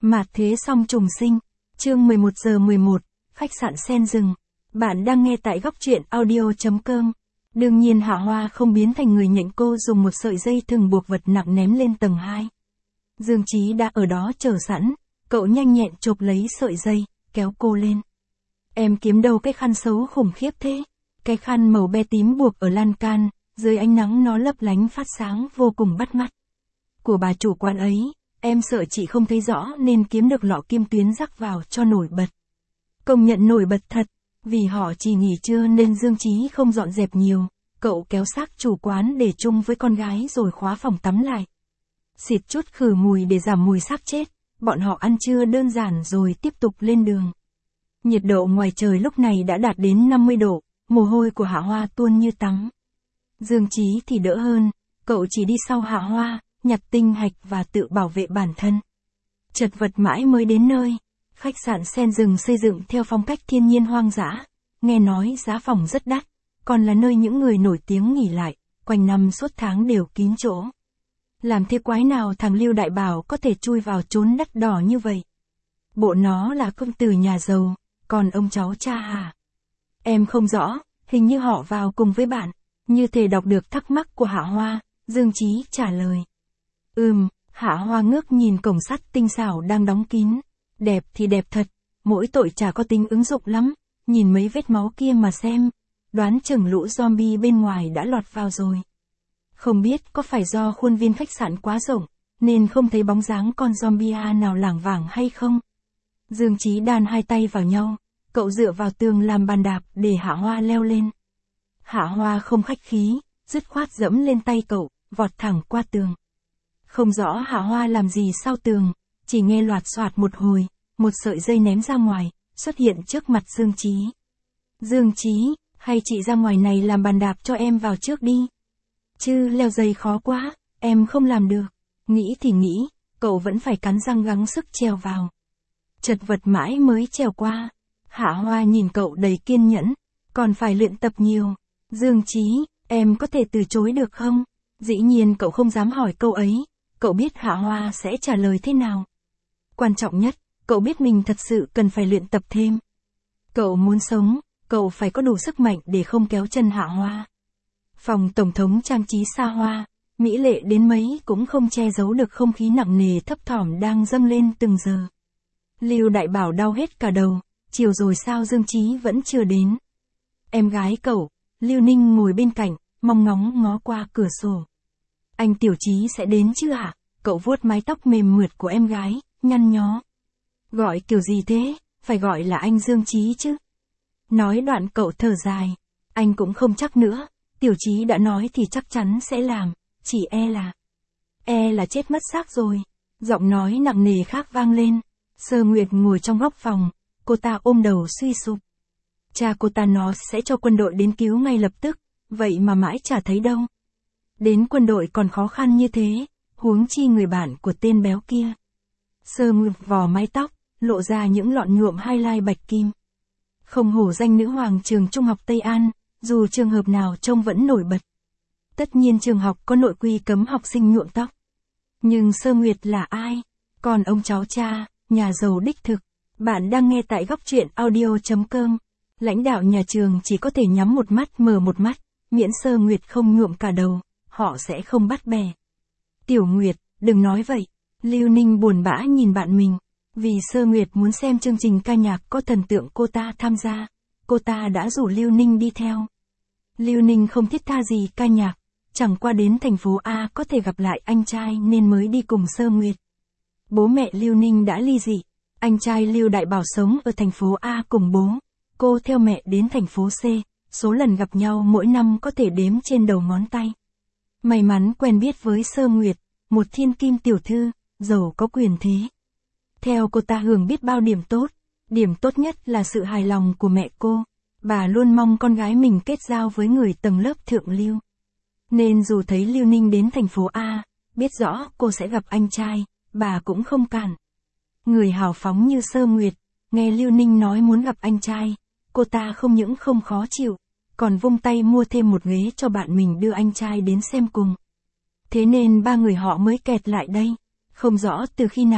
Mạt thế song trùng sinh, chương 11:11, khách sạn Sen Rừng. Bạn đang nghe tại góc truyện audio.com. Đương nhiên Hạ Hoa không biến thành người nhện, cô dùng một sợi dây thừng buộc vật nặng ném lên tầng 2. Dương Chí đã ở đó chờ sẵn, cậu nhanh nhẹn chộp lấy sợi dây, kéo cô lên. Em kiếm đâu cái khăn xấu khủng khiếp thế? Cái khăn màu be tím buộc ở lan can, dưới ánh nắng nó lấp lánh phát sáng vô cùng bắt mắt. Của bà chủ quán ấy, em sợ chị không thấy rõ nên kiếm được lọ kim tuyến rắc vào cho nổi bật. Công nhận nổi bật thật, vì họ chỉ nghỉ trưa nên Dương Chí không dọn dẹp nhiều, cậu kéo xác chủ quán để chung với con gái rồi khóa phòng tắm lại. Xịt chút khử mùi để giảm mùi xác chết, bọn họ ăn trưa đơn giản rồi tiếp tục lên đường. Nhiệt độ ngoài trời lúc này đã đạt đến 50 độ, mồ hôi của Hạ Hoa tuôn như tắm. Dương Chí thì đỡ hơn, cậu chỉ đi sau Hạ Hoa, nhặt tinh hạch và tự bảo vệ bản thân. Chật vật mãi mới đến nơi. Khách sạn Sen Rừng xây dựng theo phong cách thiên nhiên hoang dã, nghe nói giá phòng rất đắt, còn là nơi những người nổi tiếng nghỉ lại, quanh năm suốt tháng đều kín chỗ. Làm thế quái nào thằng Lưu Đại Bảo có thể chui vào chốn đắt đỏ như vậy? Bộ nó là công tử nhà giàu, còn ông cháu cha hả? Em không rõ, hình như họ vào cùng với bạn. Như thể đọc được thắc mắc của Hạ Hoa, Dương Chí trả lời. Hạ Hoa ngước nhìn cổng sắt tinh xảo đang đóng kín. Đẹp thì đẹp thật, mỗi tội chả có tính ứng dụng lắm, nhìn mấy vết máu kia mà xem, đoán chừng lũ zombie bên ngoài đã lọt vào rồi. Không biết có phải do khuôn viên khách sạn quá rộng, nên không thấy bóng dáng con zombie nào lảng vảng hay không? Dương Chí đan hai tay vào nhau, cậu dựa vào tường làm bàn đạp để Hạ Hoa leo lên. Hạ Hoa không khách khí, dứt khoát dẫm lên tay cậu, vọt thẳng qua tường. Không rõ Hạ Hoa làm gì sau tường, chỉ nghe loạt xoạt một hồi, một sợi dây ném ra ngoài, xuất hiện trước mặt Dương Chí. Dương Chí, hay chị ra ngoài này làm bàn đạp cho em vào trước đi. Chứ leo dây khó quá, em không làm được. Nghĩ thì nghĩ, cậu vẫn phải cắn răng gắng sức trèo vào. Chật vật mãi mới trèo qua. Hạ Hoa nhìn cậu đầy kiên nhẫn, còn phải luyện tập nhiều. Dương Chí, em có thể từ chối được không? Dĩ nhiên cậu không dám hỏi câu ấy, cậu biết Hạ Hoa sẽ trả lời thế nào. Quan trọng nhất, cậu biết mình thật sự cần phải luyện tập thêm. Cậu muốn sống, cậu phải có đủ sức mạnh để không kéo chân Hạ Hoa. Phòng tổng thống trang trí xa hoa, mỹ lệ đến mấy cũng không che giấu được không khí nặng nề thấp thỏm đang dâng lên từng giờ. Lưu Đại Bảo đau hết cả đầu, chiều rồi sao Dương Chí vẫn chưa đến. Em gái cậu, Lưu Ninh ngồi bên cạnh, mong ngóng ngó qua cửa sổ. Anh Tiểu Chí sẽ đến chứ ạ? Cậu vuốt mái tóc mềm mượt của em gái, nhăn nhó. Gọi kiểu gì thế, phải gọi là anh Dương Chí chứ. Nói đoạn cậu thở dài, anh cũng không chắc nữa, Tiểu Chí đã nói thì chắc chắn sẽ làm, chỉ e là chết mất xác rồi. Giọng nói nặng nề khác vang lên. Sơ Nguyệt ngồi trong góc phòng, cô ta ôm đầu suy sụp. Cha cô ta nói sẽ cho quân đội đến cứu ngay lập tức, vậy mà mãi chả thấy đâu. Đến quân đội còn khó khăn như thế, huống chi người bạn của tên béo kia. Sơ Nguyệt vò mái tóc, lộ ra những lọn nhuộm highlight bạch kim. Không hổ danh nữ hoàng trường trung học Tây An, dù trường hợp nào trông vẫn nổi bật. Tất nhiên trường học có nội quy cấm học sinh nhuộm tóc. Nhưng Sơ Nguyệt là ai? Còn ông cháu cha, nhà giàu đích thực. Bạn đang nghe tại góc truyện audio.com. Lãnh đạo nhà trường chỉ có thể nhắm một mắt mở một mắt, miễn Sơ Nguyệt không nhuộm cả đầu, họ sẽ không bắt bẻ. Tiểu Nguyệt, đừng nói vậy. Lưu Ninh buồn bã nhìn bạn mình. Vì Sơ Nguyệt muốn xem chương trình ca nhạc có thần tượng cô ta tham gia, cô ta đã rủ Lưu Ninh đi theo. Lưu Ninh không thiết tha gì ca nhạc, chẳng qua đến thành phố A có thể gặp lại anh trai nên mới đi cùng Sơ Nguyệt. Bố mẹ Lưu Ninh đã ly dị, anh trai Lưu Đại Bảo sống ở thành phố A cùng bố, cô theo mẹ đến thành phố C, số lần gặp nhau mỗi năm có thể đếm trên đầu ngón tay. May mắn quen biết với Sơ Nguyệt, một thiên kim tiểu thư, giàu có quyền thế. Theo cô ta hưởng biết bao điểm tốt nhất là sự hài lòng của mẹ cô, bà luôn mong con gái mình kết giao với người tầng lớp thượng lưu. Nên dù thấy Lưu Ninh đến thành phố A, biết rõ cô sẽ gặp anh trai, bà cũng không cản. Người hào phóng như Sơ Nguyệt, nghe Lưu Ninh nói muốn gặp anh trai, cô ta không những không khó chịu, còn vung tay mua thêm một ghế cho bạn mình đưa anh trai đến xem cùng. Thế nên ba người họ mới kẹt lại đây. Không rõ từ khi nào,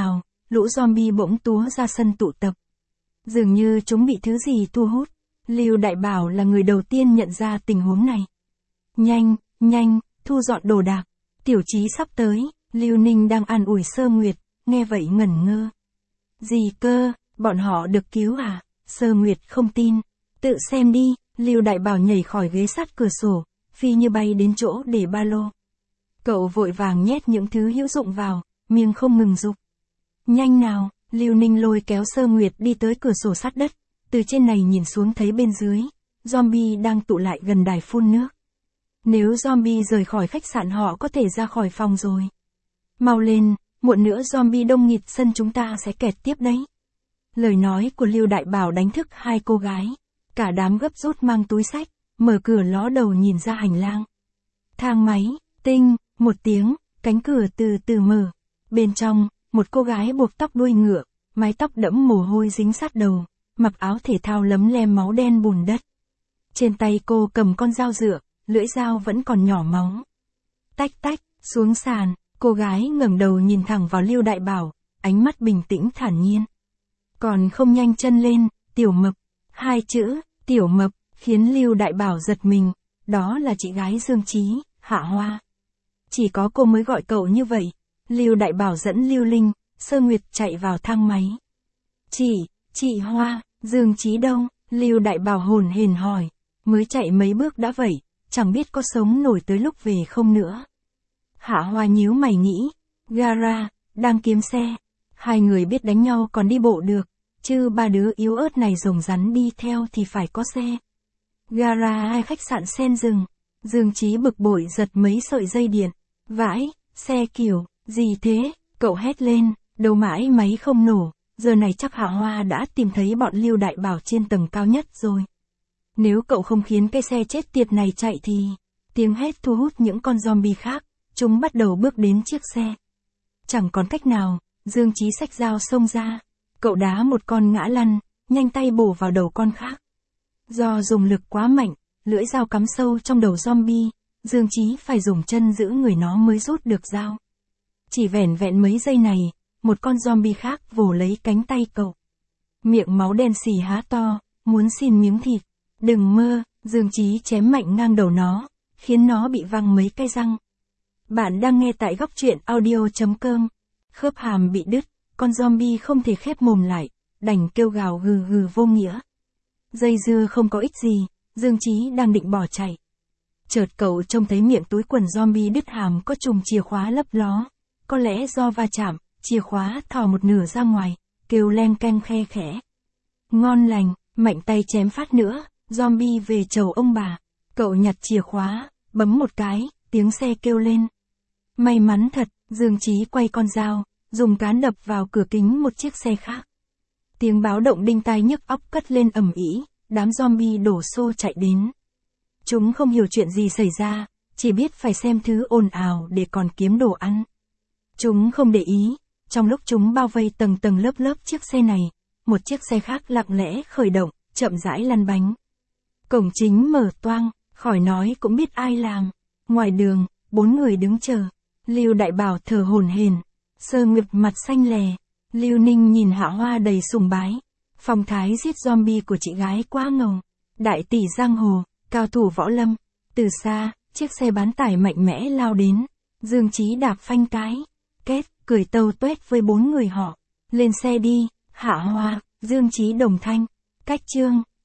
lũ zombie bỗng túa ra sân tụ tập. Dường như chúng bị thứ gì thu hút. Lưu Đại Bảo là người đầu tiên nhận ra tình huống này. Nhanh, nhanh, thu dọn đồ đạc. Tiểu Chí sắp tới. Lưu Ninh đang an ủi Sơ Nguyệt, nghe vậy ngẩn ngơ. Gì cơ, bọn họ được cứu à? Sơ Nguyệt không tin. Tự xem đi. Lưu Đại Bảo nhảy khỏi ghế sát cửa sổ, phi như bay đến chỗ để ba lô. Cậu vội vàng nhét những thứ hữu dụng vào, miệng không ngừng dục. Nhanh nào, Lưu Ninh lôi kéo Sơ Nguyệt đi tới cửa sổ sát đất, từ trên này nhìn xuống thấy bên dưới, zombie đang tụ lại gần đài phun nước. Nếu zombie rời khỏi khách sạn họ có thể ra khỏi phòng rồi. Mau lên, muộn nữa zombie đông nghịt sân chúng ta sẽ kẹt tiếp đấy. Lời nói của Lưu Đại Bảo đánh thức hai cô gái. Cả đám gấp rút mang túi xách, mở cửa ló đầu nhìn ra hành lang. Thang máy, tinh, một tiếng, cánh cửa từ từ mở. Bên trong, một cô gái buộc tóc đuôi ngựa, mái tóc đẫm mồ hôi dính sát đầu, mặc áo thể thao lấm lem máu đen bùn đất. Trên tay cô cầm con dao dựa, lưỡi dao vẫn còn nhỏ máu. Tách tách, xuống sàn, cô gái ngẩng đầu nhìn thẳng vào Lưu Đại Bảo, ánh mắt bình tĩnh thản nhiên. Còn không nhanh chân lên, Tiểu Mập. Hai chữ, Tiểu Mập, khiến Lưu Đại Bảo giật mình, đó là chị gái Dương Chí, Hạ Hoa. Chỉ có cô mới gọi cậu như vậy. Lưu Đại Bảo dẫn Lưu Linh, Sơ Nguyệt chạy vào thang máy. Chị Hoa, Dương Chí đâu? Lưu Đại Bảo hồn hển hỏi, mới chạy mấy bước đã vậy, chẳng biết có sống nổi tới lúc về không nữa. Hạ Hoa nhíu mày nghĩ, gara, đang kiếm xe. Hai người biết đánh nhau còn đi bộ được, chứ ba đứa yếu ớt này rồng rắn đi theo thì phải có xe. Gara hay khách sạn sen rừng. Dương Chí bực bội giật mấy sợi dây điện. Vãi, xe kiểu, gì thế? Cậu hét lên, đầu mãi máy không nổ. Giờ này chắc Hạ Hoa đã tìm thấy bọn Lưu Đại Bảo trên tầng cao nhất rồi. Nếu cậu không khiến cái xe chết tiệt này chạy thì... Tiếng hét thu hút những con zombie khác. Chúng bắt đầu bước đến chiếc xe. Chẳng còn cách nào, Dương Chí xách dao xông ra. Cậu đá một con ngã lăn, nhanh tay bổ vào đầu con khác. Do dùng lực quá mạnh, lưỡi dao cắm sâu trong đầu zombie, Dương Chí phải dùng chân giữ người nó mới rút được dao. Chỉ vẻn vẹn mấy giây này, một con zombie khác vồ lấy cánh tay cậu. Miệng máu đen xì há to, muốn xin miếng thịt. Đừng mơ, Dương Chí chém mạnh ngang đầu nó, khiến nó bị văng mấy cái răng. Bạn đang nghe tại góc truyện audio.com. Khớp hàm bị đứt, con zombie không thể khép mồm lại, đành kêu gào gừ gừ vô nghĩa. Dây dưa không có ích gì, Dương Chí đang định bỏ chạy. Chợt cậu trông thấy miệng túi quần zombie đứt hàm có chùm chìa khóa lấp ló. Có lẽ do va chạm, chìa khóa thò một nửa ra ngoài, kêu len canh khe khẽ. Ngon lành, mạnh tay chém phát nữa, zombie về chầu ông bà. Cậu nhặt chìa khóa, bấm một cái, tiếng xe kêu lên. May mắn thật, Dương Chí quay con dao, dùng cán đập vào cửa kính một chiếc xe khác. Tiếng báo động đinh tai nhức óc cất lên ầm ĩ, đám zombie đổ xô chạy đến. Chúng không hiểu chuyện gì xảy ra, chỉ biết phải xem thứ ồn ào để còn kiếm đồ ăn. Chúng không để ý, trong lúc chúng bao vây tầng tầng lớp lớp chiếc xe này, một chiếc xe khác lặng lẽ khởi động, chậm rãi lăn bánh. Cổng chính mở toang, khỏi nói cũng biết ai làm. Ngoài đường, 4 người đứng chờ. Lưu Đại Bảo thở hổn hển, Sơ Nguyệt mặt xanh lè. Lưu Ninh nhìn Hạ Hoa đầy sùng bái. Phong thái giết zombie của chị gái quá ngầu. Đại tỷ giang hồ, cao thủ võ lâm. Từ xa, chiếc xe bán tải mạnh mẽ lao đến. Dương Chí đạp phanh cái. Kết, cười tâu tuét với 4 người họ. Lên xe đi, Hạ Hoa, Dương Chí đồng thanh. Cách chương.